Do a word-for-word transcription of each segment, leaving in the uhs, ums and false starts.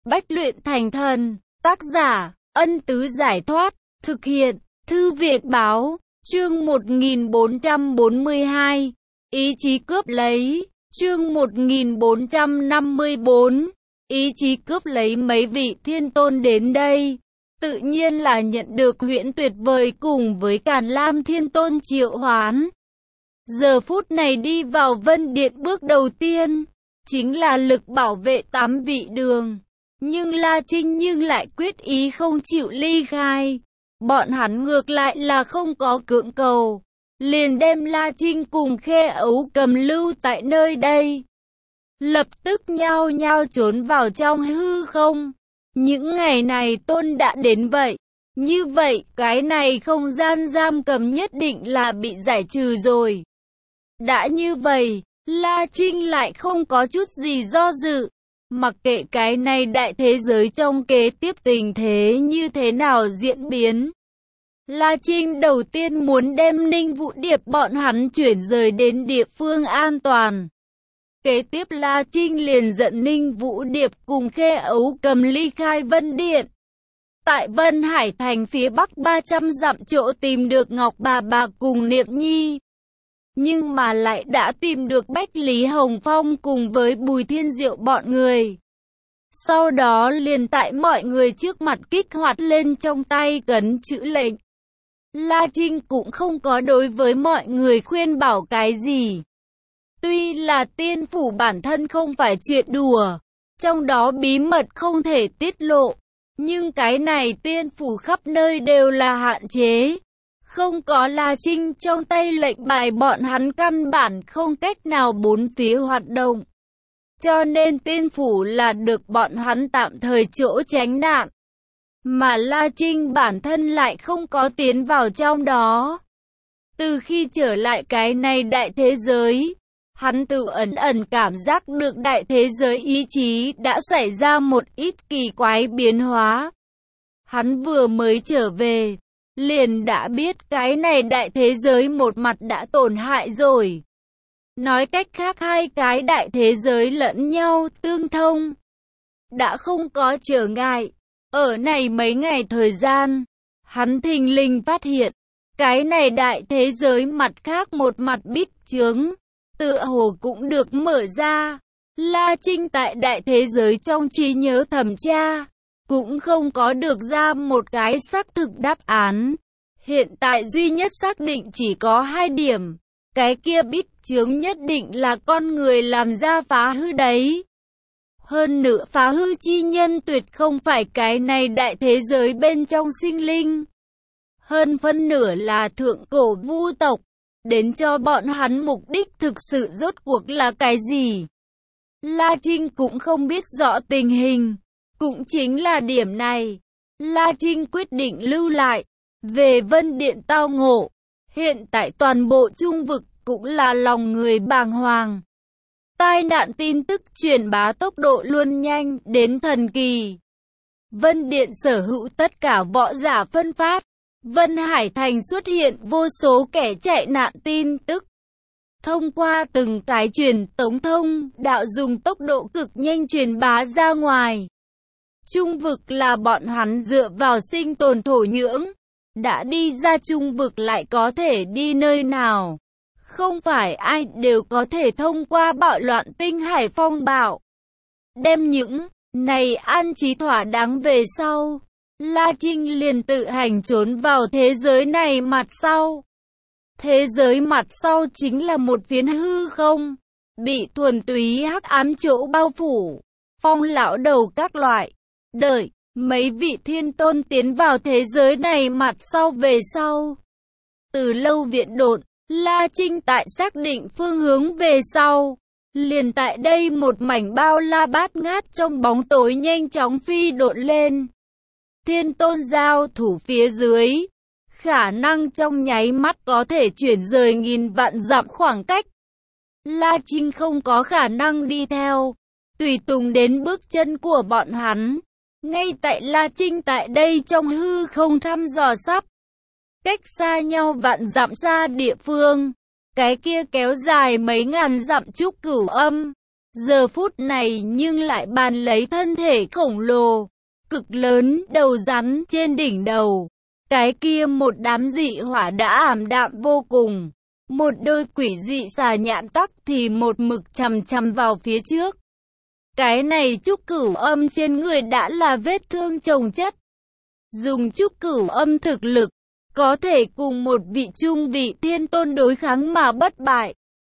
Bách luyện thành thần. Tác giả, Ân Tứ Giải Thoát. Thực hiện, Thư viện Báo. Chương một nghìn bốn trăm bốn mươi hai. Ý chí cướp lấy. Chương một nghìn bốn trăm năm mươi bốn. Ý chí cướp lấy. Mấy vị thiên tôn đến đây, tự nhiên là nhận được huyễn tuyệt vời cùng với Càn Lam Thiên Tôn triệu hoán. Giờ phút này đi vào Vân Điện bước đầu tiên, chính là lực bảo vệ tám vị đường. Nhưng La Trinh nhưng lại quyết ý không chịu ly khai. Bọn hắn ngược lại là không có cưỡng cầu, liền đem La Trinh cùng Khe Ấu Cầm lưu tại nơi đây. Lập tức nhao nhao trốn vào trong hư không. Những ngày này tôn đã đến vậy. Như vậy, cái này không gian giam cầm nhất định là bị giải trừ rồi. Đã như vậy, La Trinh lại không có chút gì do dự. Mặc kệ cái này đại thế giới trong kế tiếp tình thế như thế nào diễn biến, La Trinh đầu tiên muốn đem Ninh Vũ Điệp bọn hắn chuyển rời đến địa phương an toàn. Kế tiếp La Trinh liền dẫn Ninh Vũ Điệp cùng Khe Ấu Cầm ly khai Vân Điện. Tại Vân Hải Thành phía bắc ba trăm dặm chỗ tìm được Ngọc Bà Bà cùng Niệm Nhi. Nhưng mà lại đã tìm được Bách Lý Hồng Phong cùng với Bùi Thiên Diệu bọn người. Sau đó liền tại mọi người trước mặt kích hoạt lên trong tay cấn chữ lệnh. La Trinh cũng không có đối với mọi người khuyên bảo cái gì. Tuy là tiên phủ bản thân không phải chuyện đùa, trong đó bí mật không thể tiết lộ, nhưng cái này tiên phủ khắp nơi đều là hạn chế. Không có La Trinh trong tay lệnh bài bọn hắn căn bản không cách nào bốn phía hoạt động. Cho nên tiên phủ là được bọn hắn tạm thời chỗ tránh nạn. Mà La Trinh bản thân lại không có tiến vào trong đó. Từ khi trở lại cái này đại thế giới, hắn tự ẩn ẩn cảm giác được đại thế giới ý chí đã xảy ra một ít kỳ quái biến hóa. Hắn vừa mới trở về, liền đã biết cái này đại thế giới một mặt đã tổn hại rồi. Nói cách khác hai cái đại thế giới lẫn nhau tương thông, đã không có trở ngại. Ở này mấy ngày thời gian, hắn thình lình phát hiện, cái này đại thế giới mặt khác một mặt bích chướng, tựa hồ cũng được mở ra. La Trinh tại đại thế giới trong trí nhớ thẩm tra, cũng không có được ra một cái xác thực đáp án. Hiện tại duy nhất xác định chỉ có hai điểm. Cái kia bích chướng nhất định là con người làm ra phá hư đấy. Hơn nữa phá hư chi nhân tuyệt không phải cái này đại thế giới bên trong sinh linh. Hơn phân nửa là thượng cổ vu tộc. Đến cho bọn hắn mục đích thực sự rốt cuộc là cái gì? La Trinh cũng không biết rõ tình hình. Cũng chính là điểm này, La Trinh quyết định lưu lại. Về Vân Điện tao ngộ, hiện tại toàn bộ trung vực cũng là lòng người bàng hoàng. Tai nạn tin tức truyền bá tốc độ luôn nhanh đến thần kỳ. Vân Điện sở hữu tất cả võ giả phân phát. Vân Hải Thành xuất hiện vô số kẻ chạy nạn tin tức. Thông qua từng cái truyền tống thông đạo dùng tốc độ cực nhanh truyền bá ra ngoài. Trung vực là bọn hắn dựa vào sinh tồn thổ nhưỡng. Đã đi ra trung vực lại có thể đi nơi nào? Không phải ai đều có thể thông qua bạo loạn tinh hải phong bạo. Đem những này an trí thỏa đáng về sau, La Trinh liền tự hành trốn vào thế giới này mặt sau. Thế giới mặt sau chính là một phiến hư không, bị thuần túy hắc ám chỗ bao phủ, phong lão đầu các loại. Đợi mấy vị thiên tôn tiến vào thế giới này mặt sau về sau. Từ lâu viện độn, La Trinh tại xác định phương hướng về sau. Liền tại đây một mảnh bao la bát ngát trong bóng tối nhanh chóng phi độn lên. Thiên tôn giao thủ phía dưới. Khả năng trong nháy mắt có thể chuyển rời nghìn vạn dặm khoảng cách. La Trinh không có khả năng đi theo, tùy tùng đến bước chân của bọn hắn. Ngay tại La Trinh tại đây trong hư không thăm dò sắp cách xa nhau vạn dặm xa địa phương, cái kia kéo dài mấy ngàn dặm trúc cửu âm, Giờ phút này nhưng lại bàn lấy thân thể khổng lồ, cực lớn, đầu rắn trên đỉnh đầu. Cái kia một đám dị hỏa đã ảm đạm vô cùng. Một đôi quỷ dị xà nhãn tắc thì một mực chằm chằm vào phía trước. Cái này trúc cửu âm trên người đã là vết thương chồng chất. Dùng trúc cửu âm thực lực, có thể cùng một vị trung vị thiên tôn đối kháng mà bất bại.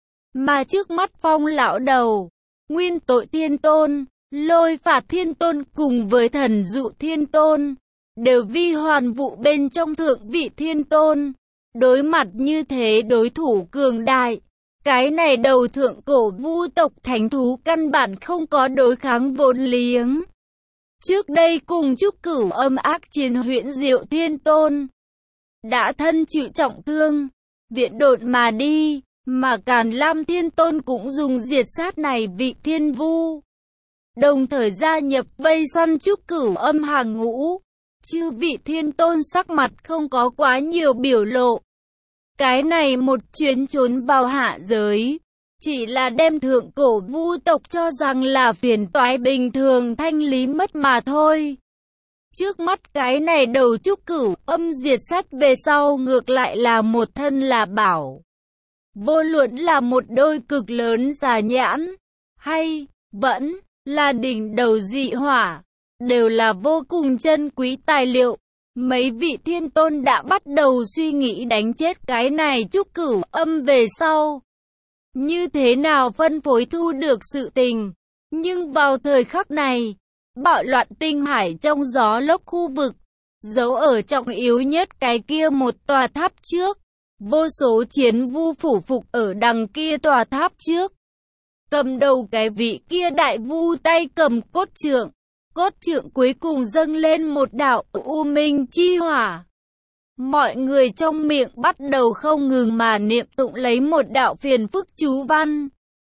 Mà trước mắt Phong lão đầu, nguyên tội thiên tôn, lôi phạt thiên tôn cùng với thần dụ thiên tôn, đều vi hoàn vụ bên trong thượng vị thiên tôn. Đối mặt như thế đối thủ cường đại, cái này đầu thượng cổ vu tộc thánh thú căn bản không có đối kháng vốn liếng. Trước đây cùng trúc cửu âm ác chiến huyễn diệu thiên tôn, đã thân chịu trọng thương, viện độn mà đi, mà Càn Lam thiên tôn cũng dùng diệt sát này vị thiên vu. Đồng thời gia nhập vây săn trúc cửu âm hàng ngũ. Chư vị thiên tôn sắc mặt không có quá nhiều biểu lộ. Cái này một chuyến trốn vào hạ giới, chỉ là đem thượng cổ vu tộc cho rằng là phiền toái bình thường thanh lý mất mà thôi. Trước mắt cái này đầu trúc cửu âm diệt sát về sau ngược lại là một thân là bảo. Vô luận là một đôi cực lớn xà nhãn, hay vẫn là đỉnh đầu dị hỏa, đều là vô cùng chân quý tài liệu. Mấy vị thiên tôn đã bắt đầu suy nghĩ đánh chết cái này trúc cửu âm về sau. Như thế nào phân phối thu được sự tình. Nhưng vào thời khắc này, bạo loạn tinh hải trong gió lốc khu vực, giấu ở trọng yếu nhất cái kia một tòa tháp trước. Vô số chiến vu phủ phục ở đằng kia tòa tháp trước. Cầm đầu cái vị kia đại vu tay cầm cốt trượng. Cốt trượng cuối cùng dâng lên một đạo u minh chi hỏa. Mọi người trong miệng bắt đầu không ngừng mà niệm tụng lấy một đạo phiền phức chú văn.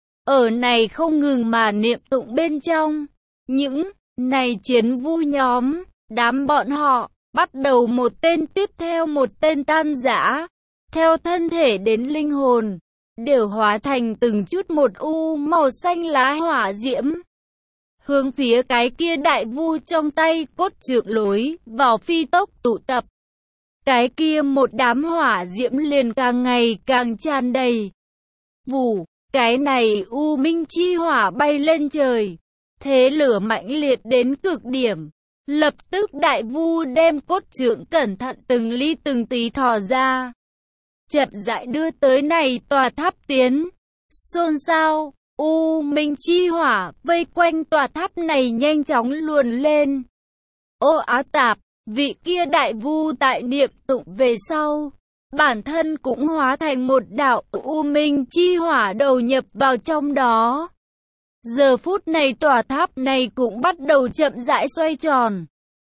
Ở này không ngừng mà niệm tụng bên trong, những này chiến vu nhóm, đám bọn họ, bắt đầu một tên tiếp theo một tên tan rã. Theo thân thể đến linh hồn, đều hóa thành từng chút một u màu xanh lá hỏa diễm. Hướng phía cái kia đại vu trong tay cốt trượng lối vào phi tốc tụ tập. Cái kia một đám hỏa diễm liền càng ngày càng tràn đầy. Vù, cái này u minh chi hỏa bay lên trời. Thế lửa mãnh liệt đến cực điểm. Lập tức đại vu đem cốt trượng cẩn thận từng ly từng tí thò ra. Chậm rãi đưa tới này tòa tháp tiến. Xôn xao. U minh chi hỏa vây quanh tòa tháp này nhanh chóng luồn lên. Ô Á Tạp, vị kia đại vu tại niệm tụng về sau, bản thân cũng hóa thành một đạo u minh chi hỏa đầu nhập vào trong đó. Giờ phút này tòa tháp này cũng bắt đầu chậm rãi xoay tròn.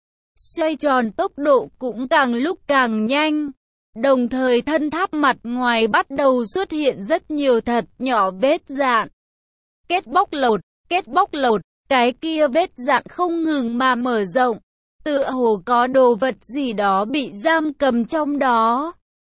Xoay tròn tốc độ cũng càng lúc càng nhanh. Đồng thời thân tháp mặt ngoài bắt đầu xuất hiện rất nhiều thật nhỏ vết dạn. Kết bóc lột, kết bóc lột, cái kia vết dạn không ngừng mà mở rộng. Tựa hồ có đồ vật gì đó bị giam cầm trong đó.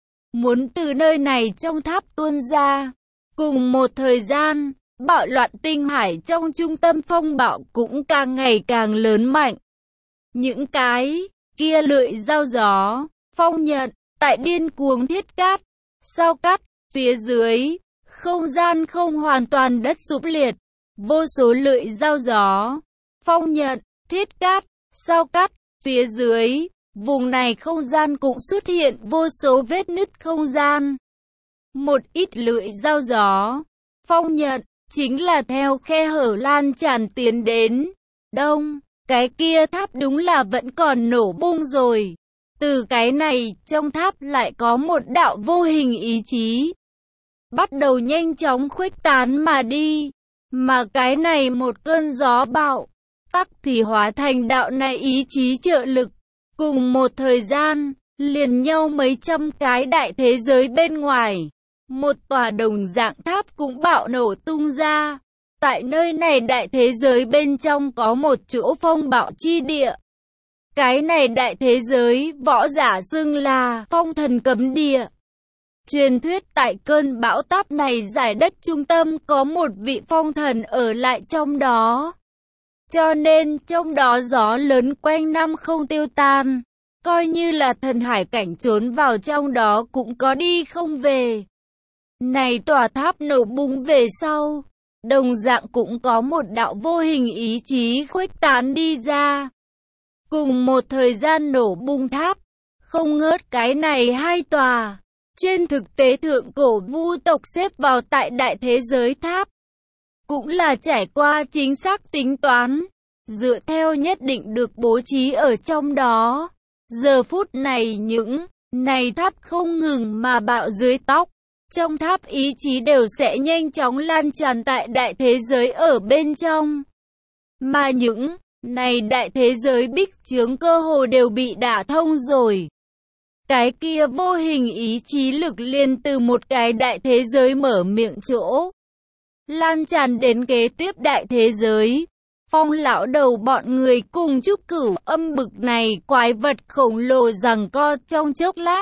Muốn từ nơi này trong tháp tuôn ra. Cùng một thời gian, bạo loạn tinh hải trong trung tâm phong bạo cũng càng ngày càng lớn mạnh. Những cái kia lưỡi dao gió, phong nhận, tại điên cuồng thiết cát, sao cắt, phía dưới. Không gian không hoàn toàn đất sụp liệt, vô số lưỡi dao gió, phong nhận, thiết cát, sao cắt, phía dưới, vùng này không gian cũng xuất hiện vô số vết nứt không gian. Một ít lưỡi dao gió, phong nhận, chính là theo khe hở lan tràn tiến đến. Đông, cái kia tháp đúng là vẫn còn nổ bung rồi. Từ cái này, trong tháp lại có một đạo vô hình ý chí. Bắt đầu nhanh chóng khuếch tán mà đi. Mà cái này một cơn gió bạo, tắc thì hóa thành đạo này ý chí trợ lực. Cùng một thời gian, liền nhau mấy trăm cái đại thế giới bên ngoài. Một tòa đồng dạng tháp cũng bạo nổ tung ra. Tại nơi này đại thế giới bên trong có một chỗ phong bạo chi địa. Cái này đại thế giới võ giả xưng là phong thần cấm địa. Truyền thuyết tại cơn bão táp này giải đất trung tâm có một vị phong thần ở lại trong đó. Cho nên trong đó gió lớn quanh năm không tiêu tan. Coi như là thần hải cảnh trốn vào trong đó cũng có đi không về. Này tòa tháp nổ bung về sau, đồng dạng cũng có một đạo vô hình ý chí khuếch tán đi ra. Cùng một thời gian nổ bung tháp, không ngớt cái này hai tòa. Trên thực tế thượng cổ vu tộc xếp vào tại đại thế giới tháp. Cũng là trải qua chính xác tính toán, dựa theo nhất định được bố trí ở trong đó. Giờ phút này những này tháp không ngừng mà bạo dưới tóc. Trong tháp ý chí đều sẽ nhanh chóng lan tràn tại đại thế giới ở bên trong. Mà những này đại thế giới bích chướng cơ hồ đều bị đả thông rồi. Cái kia vô hình ý chí lực liền từ một cái đại thế giới mở miệng chỗ, lan tràn đến kế tiếp đại thế giới. Phong lão đầu bọn người cùng Trúc Cửu Âm bực này quái vật khổng lồ giằng co trong chốc lát.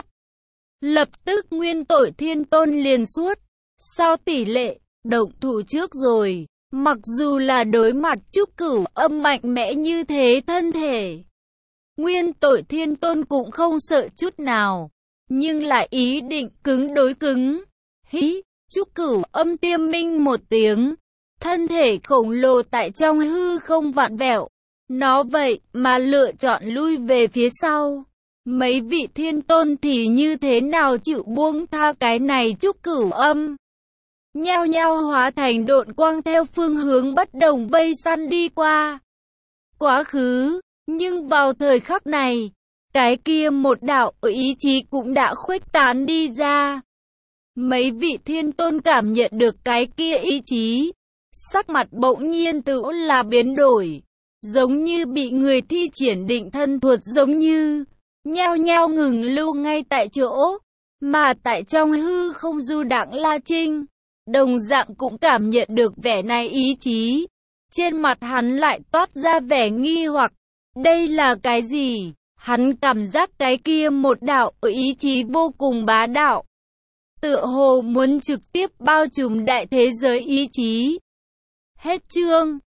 Lập tức nguyên tội thiên tôn liền suốt. Sao tỷ lệ, động thủ trước rồi. Mặc dù là đối mặt Trúc Cửu Âm mạnh mẽ như thế thân thể, nguyên tội thiên tôn cũng không sợ chút nào. Nhưng lại ý định cứng đối cứng. Hí, Trúc Cửu Âm tiêm minh một tiếng. Thân thể khổng lồ tại trong hư không vặn vẹo. Nó vậy mà lựa chọn lui về phía sau. Mấy vị thiên tôn thì như thế nào chịu buông tha cái này Trúc Cửu Âm. Nhao nhao hóa thành độn quang theo phương hướng bất đồng vây săn đi qua quá khứ. Nhưng vào thời khắc này, cái kia một đạo ý chí cũng đã khuếch tán đi ra. Mấy vị thiên tôn cảm nhận được cái kia ý chí, sắc mặt bỗng nhiên tự là biến đổi, giống như bị người thi triển định thân thuật giống như, nhao nhao ngừng lưu ngay tại chỗ. Mà tại trong hư không du đãng La Trinh, đồng dạng cũng cảm nhận được vẻ này ý chí. Trên mặt hắn lại toát ra vẻ nghi hoặc, đây là cái gì? Hắn cảm giác cái kia một đạo ý chí vô cùng bá đạo, tựa hồ muốn trực tiếp bao trùm đại thế giới ý chí. Hết chương.